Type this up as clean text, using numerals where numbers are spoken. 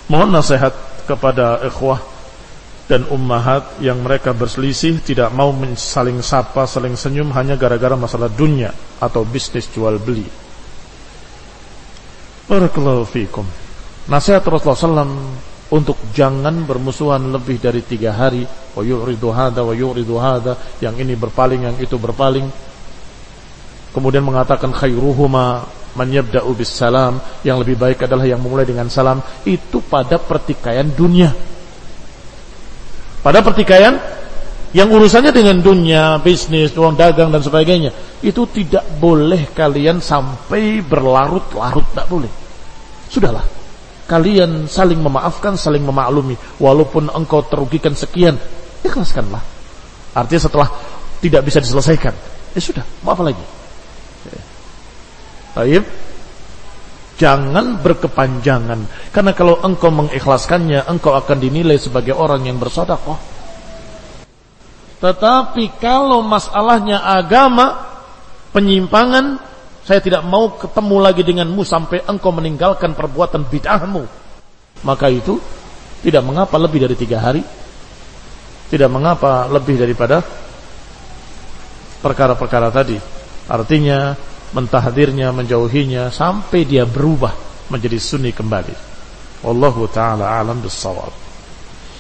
Mohon nasihat kepada ikhwah dan ummahat yang mereka berselisih, tidak mau saling sapa, saling senyum hanya gara-gara masalah dunia atau bisnis jual beli. Barakallahu fikum. Nasihat Rasulullah SAW untuk jangan bermusuhan lebih dari 3 hari. Wa yu'ridu hadha wa yu'ridu hadha, yang ini berpaling, yang itu berpaling. Kemudian mengatakan khairuhuma man yabda'u bis salam, yang lebih baik adalah yang memulai dengan salam. Itu pada pertikaian dunia. Pada pertikaian yang urusannya dengan dunia, bisnis, uang dagang dan sebagainya, itu tidak boleh kalian sampai berlarut-larut, tidak boleh. Sudahlah, kalian saling memaafkan, saling memaklumi. Walaupun engkau terugikan sekian, ikhlaskanlah. Artinya setelah tidak bisa diselesaikan, ya sudah, mau apa lagi? Baik. Jangan berkepanjangan, karena kalau engkau mengikhlaskannya, engkau akan dinilai sebagai orang yang bersedekah. Tetapi kalau masalahnya agama, penyimpangan, saya tidak mau ketemu lagi denganmu sampai engkau meninggalkan perbuatan bid'ahmu, maka itu tidak mengapa lebih dari 3 hari, tidak mengapa lebih daripada perkara-perkara tadi. Artinya mentahdirnya, menjauhinya sampai dia berubah menjadi sunni kembali. Wallahu ta'ala a'lam bis-shawab.